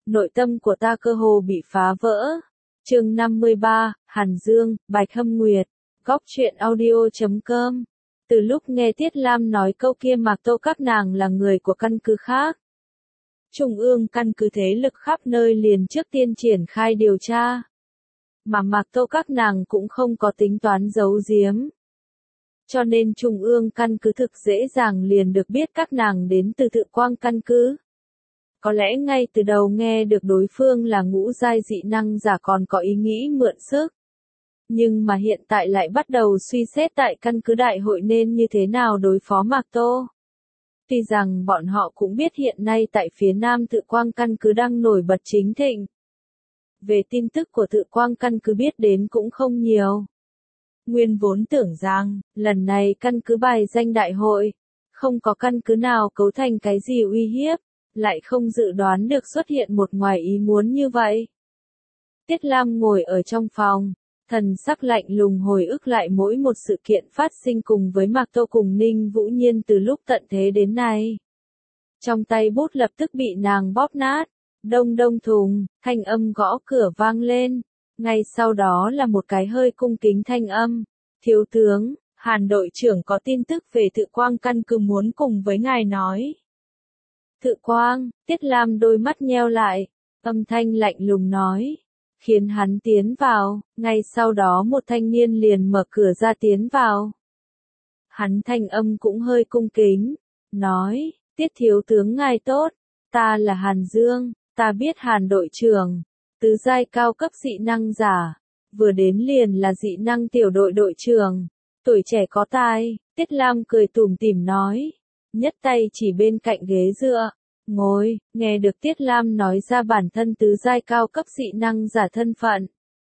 nội tâm của ta cơ hồ bị phá vỡ. Chương 53, Hàn Dương, Bạch Hâm Nguyệt, Góc truyện audio.com. Từ lúc nghe Tiết Lam nói câu kia Mạc Tô các nàng là người của căn cứ khác. Trung ương căn cứ thế lực khắp nơi liền trước tiên triển khai điều tra. Mà Mạc Tô các nàng cũng không có tính toán giấu giếm. Cho nên Trung ương căn cứ thực dễ dàng liền được biết các nàng đến từ Tự Quang căn cứ. Có lẽ ngay từ đầu nghe được đối phương là ngũ giai dị năng giả còn có ý nghĩ mượn sức. Nhưng mà hiện tại lại bắt đầu suy xét tại căn cứ đại hội nên như thế nào đối phó Mạc Tô. Tuy rằng bọn họ cũng biết hiện nay tại phía Nam Tự Quang căn cứ đang nổi bật chính thịnh. Về tin tức của Tự Quang căn cứ biết đến cũng không nhiều. Nguyên vốn tưởng rằng, lần này căn cứ bài danh đại hội, không có căn cứ nào cấu thành cái gì uy hiếp, lại không dự đoán được xuất hiện một ngoài ý muốn như vậy. Tiết Lam ngồi ở trong phòng, thần sắc lạnh lùng hồi ức lại mỗi một sự kiện phát sinh cùng với Mạc Tô cùng Ninh Vũ Nhiên từ lúc tận thế đến nay. Trong tay bút lập tức bị nàng bóp nát, đông đông thùng, thanh âm gõ cửa vang lên. Ngay sau đó là một cái hơi cung kính thanh âm. Thiếu tướng, Hàn đội trưởng có tin tức về Tự Quang căn cứ muốn cùng với ngài nói. Tự Quang, Tiết Lam đôi mắt nheo lại, âm thanh lạnh lùng nói. Khiến hắn tiến vào, ngay sau đó một thanh niên liền mở cửa ra tiến vào. Hắn thanh âm cũng hơi cung kính, nói, Tiết thiếu tướng ngài tốt, ta là Hàn Dương, ta biết Hàn đội trưởng, tứ giai cao cấp dị năng giả, vừa đến liền là dị năng tiểu đội đội trưởng, tuổi trẻ có tài. Tiết Lam cười tủm tỉm nói, nhất tay chỉ bên cạnh ghế dựa. Ngồi, nghe được Tiết Lam nói ra bản thân tứ giai cao cấp dị năng giả thân phận.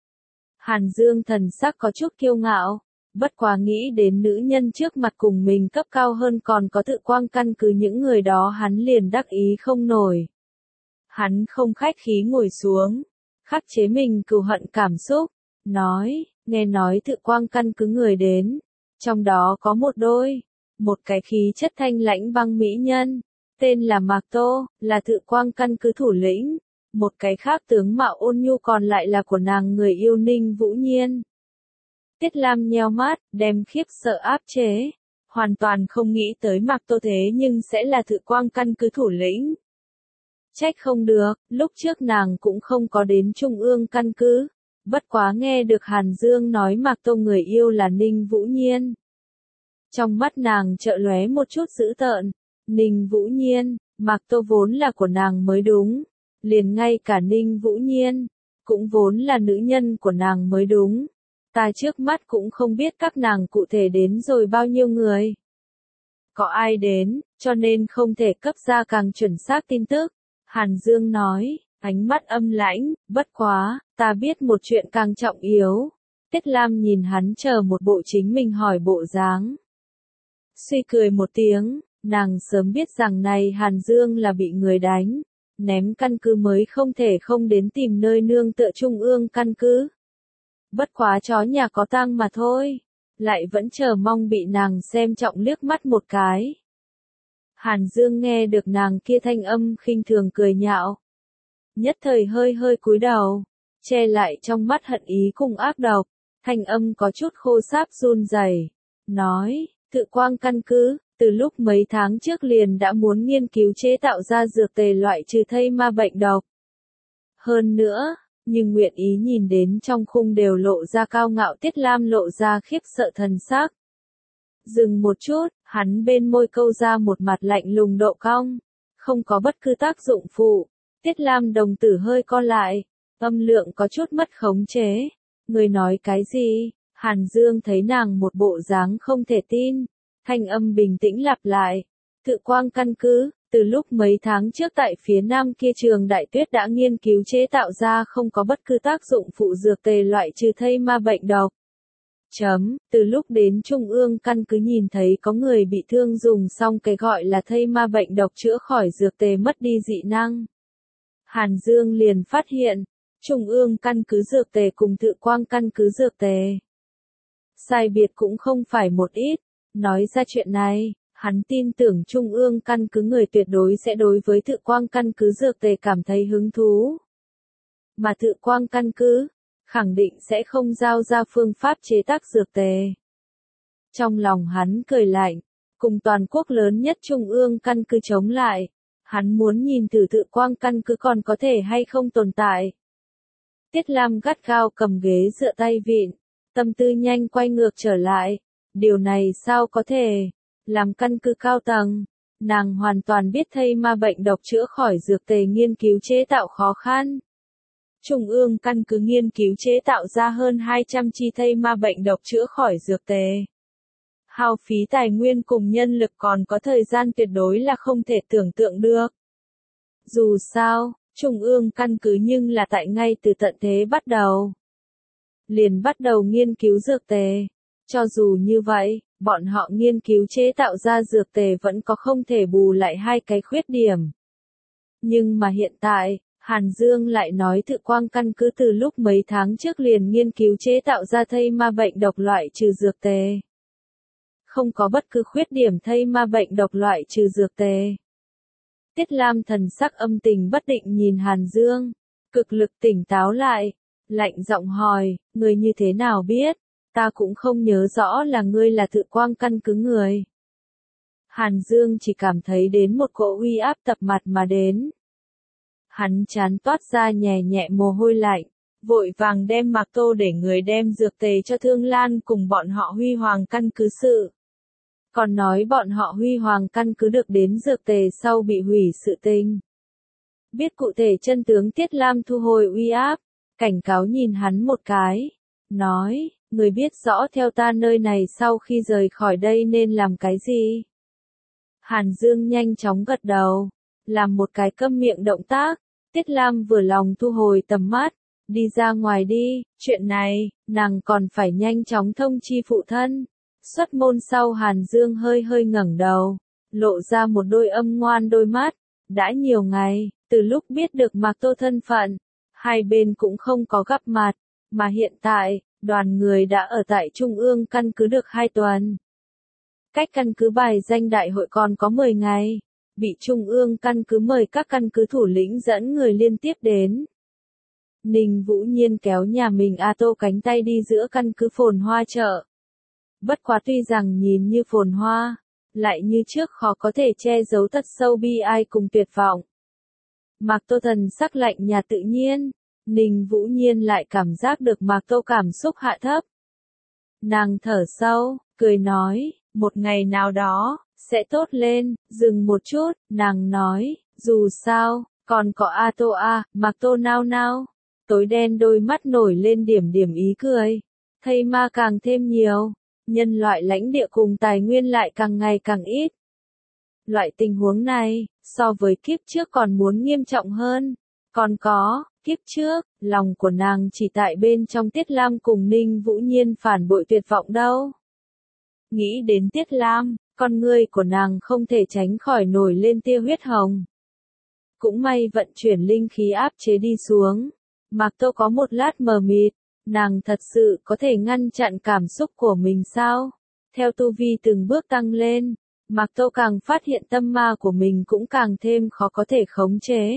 Hàn Dương thần sắc có chút kiêu ngạo, bất quá nghĩ đến nữ nhân trước mặt cùng mình cấp cao hơn còn có Tự Quang căn cứ những người đó hắn liền đắc ý không nổi. Hắn không khách khí ngồi xuống, khắc chế mình cừu hận cảm xúc, nói, nghe nói Tự Quang căn cứ người đến, trong đó có một đôi, một cái khí chất thanh lãnh băng mỹ nhân. Tên là Mạc Tô, là Tự Quang căn cứ thủ lĩnh, một cái khác tướng mạo ôn nhu còn lại là của nàng người yêu Ninh Vũ Nhiên. Tiết Lam nheo mắt, đem khiếp sợ áp chế, hoàn toàn không nghĩ tới Mạc Tô thế nhưng sẽ là Tự Quang căn cứ thủ lĩnh. Trách không được, lúc trước nàng cũng không có đến Trung ương căn cứ, bất quá nghe được Hàn Dương nói Mạc Tô người yêu là Ninh Vũ Nhiên. Trong mắt nàng chợt lóe một chút dữ tợn. Ninh Vũ Nhiên, Mạc Tô vốn là của nàng mới đúng, liền ngay cả Ninh Vũ Nhiên, cũng vốn là nữ nhân của nàng mới đúng. Ta trước mắt cũng không biết các nàng cụ thể đến rồi bao nhiêu người. Có ai đến, cho nên không thể cấp ra càng chuẩn xác tin tức. Hàn Dương nói, ánh mắt âm lãnh, bất quá, ta biết một chuyện càng trọng yếu. Tiết Lam nhìn hắn chờ một bộ chính mình hỏi bộ dáng. Suy cười một tiếng. Nàng sớm biết rằng này Hàn Dương là bị người đánh, ném căn cứ mới không thể không đến tìm nơi nương tựa Trung ương căn cứ. Bất quá chó nhà có tang mà thôi, lại vẫn chờ mong bị nàng xem trọng liếc mắt một cái. Hàn Dương nghe được nàng kia thanh âm khinh thường cười nhạo. Nhất thời hơi hơi cúi đầu, che lại trong mắt hận ý cùng ác độc, thanh âm có chút khô sáp run rẩy, nói, Tự Quang căn cứ. Từ lúc mấy tháng trước liền đã muốn nghiên cứu chế tạo ra dược tề loại trừ thây ma bệnh độc. Hơn nữa, nhưng nguyện ý nhìn đến trong khung đều lộ ra cao ngạo. Tiết Lam lộ ra khiếp sợ thần sắc. Dừng một chút, hắn bên môi câu ra một mặt lạnh lùng độ cong. Không có bất cứ tác dụng phụ. Tiết Lam đồng tử hơi co lại. Âm lượng có chút mất khống chế. Người nói cái gì? Hàn Dương thấy nàng một bộ dáng không thể tin. Thanh âm bình tĩnh lặp lại. Tự Quang căn cứ, từ lúc mấy tháng trước tại phía Nam kia trường Đại Tuyết đã nghiên cứu chế tạo ra không có bất cứ tác dụng phụ dược tề loại trừ thây ma bệnh độc. Từ lúc đến Trung ương căn cứ nhìn thấy có người bị thương dùng xong cái gọi là thây ma bệnh độc chữa khỏi dược tề mất đi dị năng. Hàn Dương liền phát hiện, Trung ương căn cứ dược tề cùng Tự Quang căn cứ dược tề. Sai biệt cũng không phải một ít. Nói ra chuyện này, Hắn tin tưởng Trung ương căn cứ người tuyệt đối sẽ đối với Thự Quang căn cứ dược tề cảm thấy hứng thú. Mà Thự Quang căn cứ, khẳng định sẽ không giao ra phương pháp chế tác dược tề. Trong lòng hắn cười lạnh, cùng toàn quốc lớn nhất Trung ương căn cứ chống lại, hắn muốn nhìn thử Thự Quang căn cứ còn có thể hay không tồn tại. Tiết Lam gắt gao cầm ghế dựa tay vịn, tâm tư nhanh quay ngược trở lại, điều này sao có thể, làm căn cứ cao tầng, nàng hoàn toàn biết thây ma bệnh độc chữa khỏi dược tề nghiên cứu chế tạo khó khăn. Trung ương căn cứ nghiên cứu chế tạo ra hơn 200 chi thây ma bệnh độc chữa khỏi dược tề. Hao phí tài nguyên cùng nhân lực còn có thời gian tuyệt đối là không thể tưởng tượng được. Dù sao, Trung ương căn cứ nhưng là tại ngay từ tận thế bắt đầu. Liền bắt đầu nghiên cứu dược tề. Cho dù như vậy, bọn họ nghiên cứu chế tạo ra dược tề vẫn có không thể bù lại hai cái khuyết điểm. Nhưng mà hiện tại, Hàn Dương lại nói Thự Quang căn cứ từ lúc mấy tháng trước liền nghiên cứu chế tạo ra thây ma bệnh độc loại trừ dược tề. Không có bất cứ khuyết điểm thây ma bệnh độc loại trừ dược tề. Tiết Lam thần sắc âm tình bất định nhìn Hàn Dương, cực lực tỉnh táo lại, lạnh giọng hỏi, người như thế nào biết, ta cũng không nhớ rõ là ngươi là Thự Quang căn cứ người. Hàn Dương chỉ cảm thấy đến một cỗ uy áp tập mặt mà đến. Hắn chán toát ra nhẹ nhẹ mồ hôi lạnh, vội vàng đem Mạc Tô để người đem dược tề cho Thương Lan cùng bọn họ Huy Hoàng căn cứ sự. Còn nói bọn họ Huy Hoàng căn cứ được đến dược tề sau bị hủy sự tình. Biết cụ thể chân tướng Tiết Lam thu hồi uy áp, cảnh cáo nhìn hắn một cái, nói, người biết rõ theo ta nơi này sau khi rời khỏi đây nên làm cái gì? Hàn Dương nhanh chóng gật đầu, làm một cái câm miệng động tác, Tiết Lam vừa lòng thu hồi tầm mắt, đi ra ngoài đi, chuyện này, nàng còn phải nhanh chóng thông chi phụ thân. Xuất môn sau Hàn Dương hơi hơi ngẩng đầu, lộ ra một đôi âm ngoan đôi mắt, đã nhiều ngày, từ lúc biết được Mạc Tô thân phận, hai bên cũng không có gặp mặt, mà hiện tại, đoàn người đã ở tại Trung ương căn cứ được 2 tuần. Cách căn cứ bài danh đại hội còn có 10 ngày, bị Trung ương căn cứ mời các căn cứ thủ lĩnh dẫn người liên tiếp đến. Ninh Vũ Nhiên kéo nhà mình A Tô cánh tay đi giữa căn cứ phồn hoa chợ. Bất quá tuy rằng nhìn như phồn hoa, lại như trước khó có thể che giấu thật sâu bi ai cùng tuyệt vọng. Mạc Tô thần sắc lạnh nhà tự nhiên, Ninh Vũ Nhiên lại cảm giác được Mạc Tô cảm xúc hạ thấp. Nàng thở sâu, cười nói, một ngày nào đó, sẽ tốt lên, dừng một chút, nàng nói, dù sao, còn có A Tô A, Mạc Tô nao nao, tối đen đôi mắt nổi lên điểm điểm ý cười, thây ma càng thêm nhiều. Nhân loại lãnh địa cùng tài nguyên lại càng ngày càng ít. Loại tình huống này, so với kiếp trước còn muốn nghiêm trọng hơn. Còn có, kiếp trước, lòng của nàng chỉ tại bên trong Tiết Lam cùng Ninh Vũ Nhiên phản bội tuyệt vọng đâu. Nghĩ đến Tiết Lam, con ngươi của nàng không thể tránh khỏi nổi lên tia huyết hồng. Cũng may vận chuyển linh khí áp chế đi xuống. Mạc Tô có một lát mờ mịt. Nàng thật sự có thể ngăn chặn cảm xúc của mình sao? Theo tu vi từng bước tăng lên, Mạc Tô càng phát hiện tâm ma của mình cũng càng thêm khó có thể khống chế.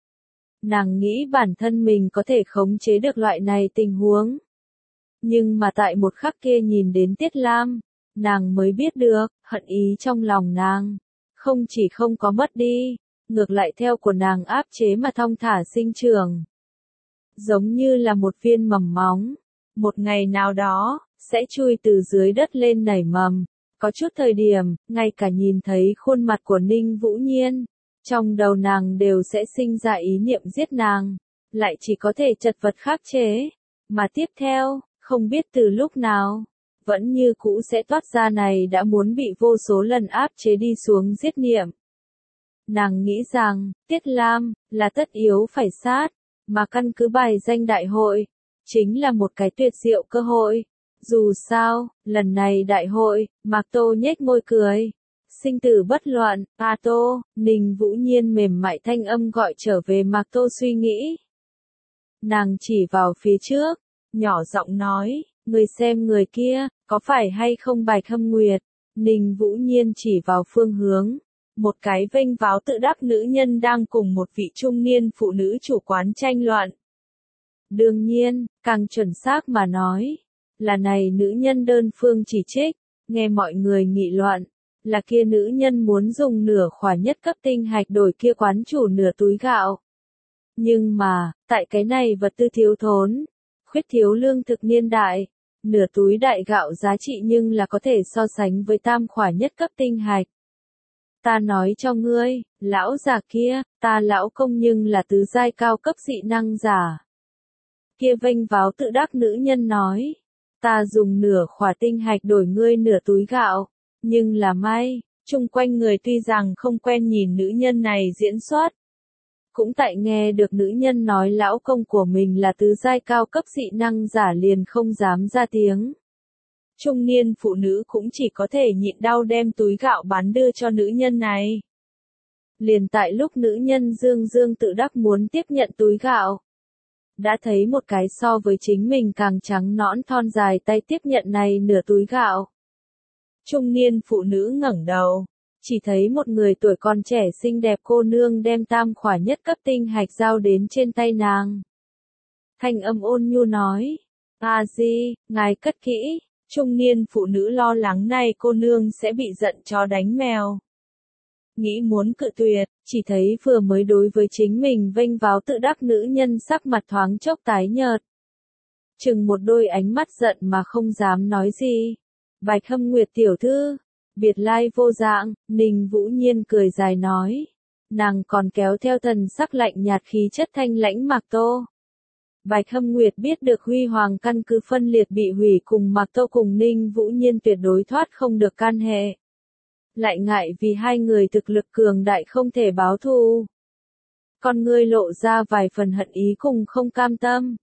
Nàng nghĩ bản thân mình có thể khống chế được loại này tình huống. Nhưng mà tại một khắc kia nhìn đến Tiết Lam, nàng mới biết được, hận ý trong lòng nàng, không chỉ không có mất đi, ngược lại theo của nàng áp chế mà thong thả sinh trưởng. Giống như là một viên mầm móng, một ngày nào đó, sẽ chui từ dưới đất lên nảy mầm. Có chút thời điểm, ngay cả nhìn thấy khuôn mặt của Ninh Vũ Nhiên, trong đầu nàng đều sẽ sinh ra ý niệm giết nàng, lại chỉ có thể chật vật khắc chế. Mà tiếp theo, không biết từ lúc nào, vẫn như cũ sẽ toát ra này đã muốn bị vô số lần áp chế đi xuống giết niệm. Nàng nghĩ rằng, Tiết Lam, là tất yếu phải sát. Mà căn cứ bài danh đại hội, chính là một cái tuyệt diệu cơ hội. Dù sao, lần này đại hội, Mạc Tô nhếch môi cười. Sinh tử bất loạn, A Tô, Ninh Vũ Nhiên mềm mại thanh âm gọi trở về Mạc Tô suy nghĩ. Nàng chỉ vào phía trước, nhỏ giọng nói, người xem người kia, có phải hay không Bạch Hâm Nguyệt? Ninh Vũ Nhiên chỉ vào phương hướng. Một cái vênh váo tự đắc nữ nhân đang cùng một vị trung niên phụ nữ chủ quán tranh luận. Đương nhiên, càng chuẩn xác mà nói, là này nữ nhân đơn phương chỉ trích, nghe mọi người nghị luận, là kia nữ nhân muốn dùng nửa khỏa nhất cấp tinh hạch đổi kia quán chủ nửa túi gạo. Nhưng mà, tại cái này vật tư thiếu thốn, khuyết thiếu lương thực niên đại, nửa túi đại gạo giá trị nhưng là có thể so sánh với tam khỏa nhất cấp tinh hạch. Ta nói cho ngươi, lão già kia, ta lão công nhưng là tứ giai cao cấp dị năng giả. Kia vênh váo tự đắc nữ nhân nói, ta dùng nửa khỏa tinh hạch đổi ngươi nửa túi gạo, nhưng là may, chung quanh người tuy rằng không quen nhìn nữ nhân này diễn xuất. Cũng tại nghe được nữ nhân nói lão công của mình là tứ giai cao cấp dị năng giả liền không dám ra tiếng. Trung niên phụ nữ cũng chỉ có thể nhịn đau đem túi gạo bán đưa cho nữ nhân này. Liền tại lúc nữ nhân dương dương tự đắc muốn tiếp nhận túi gạo, đã thấy một cái so với chính mình càng trắng nõn thon dài tay tiếp nhận này nửa túi gạo. Trung niên phụ nữ ngẩng đầu, chỉ thấy một người tuổi còn trẻ xinh đẹp cô nương đem tam khỏa nhất cấp tinh hạch giao đến trên tay nàng. Thanh âm ôn nhu nói, "A Di, ngài cất kỹ." Trung niên phụ nữ lo lắng này cô nương sẽ bị giận chó đánh mèo. Nghĩ muốn cự tuyệt, chỉ thấy vừa mới đối với chính mình vênh váo tự đắc nữ nhân sắc mặt thoáng chốc tái nhợt. Chừng một đôi ánh mắt giận mà không dám nói gì. Bạch Hâm Nguyệt tiểu thư, biệt lai vô dạng, Ninh Vũ Nhiên cười dài nói. Nàng còn kéo theo thần sắc lạnh nhạt khí chất thanh lãnh Mạc Tô. Bạch Hâm Nguyệt biết được Huy Hoàng căn cứ phân liệt bị hủy cùng Mạc Tô cùng Ninh Vũ Nhiên tuyệt đối thoát không được can hệ. Lại ngại vì hai người thực lực cường đại không thể báo thù. Con ngươi lộ ra vài phần hận ý cùng không cam tâm.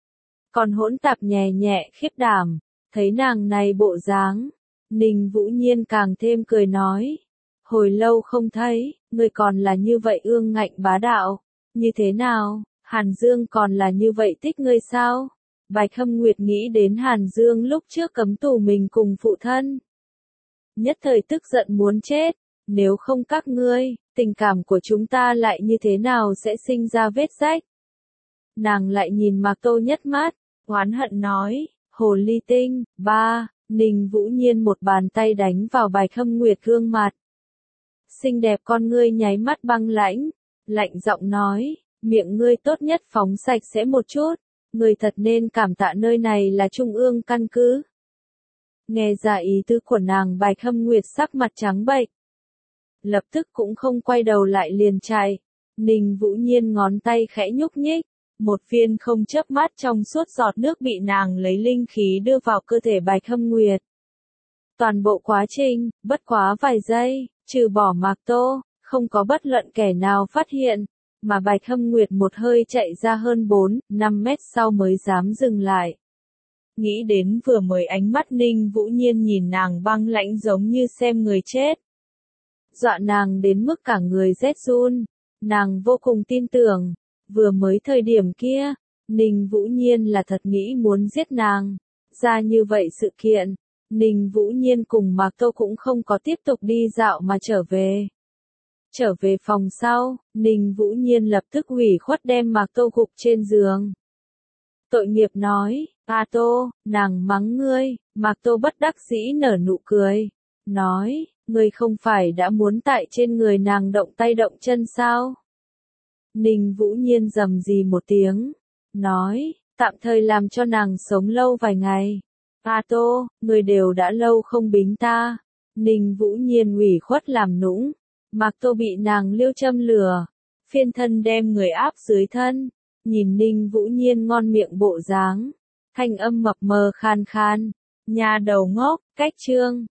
Còn hỗn tạp nhẹ nhẹ khiếp đảm, thấy nàng này bộ dáng, Ninh Vũ Nhiên càng thêm cười nói. Hồi lâu không thấy, ngươi còn là như vậy ương ngạnh bá đạo, như thế nào, Hàn Dương còn là như vậy thích ngươi sao? Bạch Hâm Nguyệt nghĩ đến Hàn Dương lúc trước cấm tù mình cùng phụ thân. Nhất thời tức giận muốn chết, nếu không các ngươi, tình cảm của chúng ta lại như thế nào sẽ sinh ra vết rách? Nàng lại nhìn Mạc Tô nhất mắt, oán hận nói, hồ ly tinh, ba, Ninh Vũ Nhiên một bàn tay đánh vào Bạch Hâm Nguyệt gương mặt. Xinh đẹp con ngươi nháy mắt băng lãnh, lạnh giọng nói, miệng ngươi tốt nhất phóng sạch sẽ một chút, ngươi thật nên cảm tạ nơi này là trung ương căn cứ. Nghe ra ý tứ của nàng Bạch Hâm Nguyệt sắc mặt trắng bệch. Lập tức cũng không quay đầu lại liền chạy. Ninh Vũ Nhiên ngón tay khẽ nhúc nhích. Một viên không chớp mắt trong suốt giọt nước bị nàng lấy linh khí đưa vào cơ thể Bạch Hâm Nguyệt. Toàn bộ quá trình, bất quá vài giây, trừ bỏ Mạc Tô, không có bất luận kẻ nào phát hiện. Mà Bạch Hâm Nguyệt một hơi chạy ra hơn 4-5 mét sau mới dám dừng lại. Nghĩ đến vừa mới ánh mắt Ninh Vũ Nhiên nhìn nàng băng lãnh giống như xem người chết. Dọa nàng đến mức cả người rét run. Nàng vô cùng tin tưởng. Vừa mới thời điểm kia, Ninh Vũ Nhiên là thật nghĩ muốn giết nàng. Ra như vậy sự kiện, Ninh Vũ Nhiên cùng Mạc Tô cũng không có tiếp tục đi dạo mà trở về. Trở về phòng sau, Ninh Vũ Nhiên lập tức ủy khuất đem Mạc Tô gục trên giường. Tội nghiệp nói, A Tô, nàng mắng ngươi, Mạc Tô bất đắc dĩ nở nụ cười. Nói, ngươi không phải đã muốn tại trên người nàng động tay động chân sao? Ninh Vũ Nhiên rầm rì một tiếng. Nói, tạm thời làm cho nàng sống lâu vài ngày. A Tô, ngươi đều đã lâu không bính ta. Ninh Vũ Nhiên ủy khuất làm nũng. Mạc Tô bị nàng liêu châm lừa. Phiên thân đem người áp dưới thân. Nhìn Ninh Vũ Nhiên ngon miệng bộ dáng. Thanh âm mập mờ khan khan. Nhà đầu ngốc, cách chương.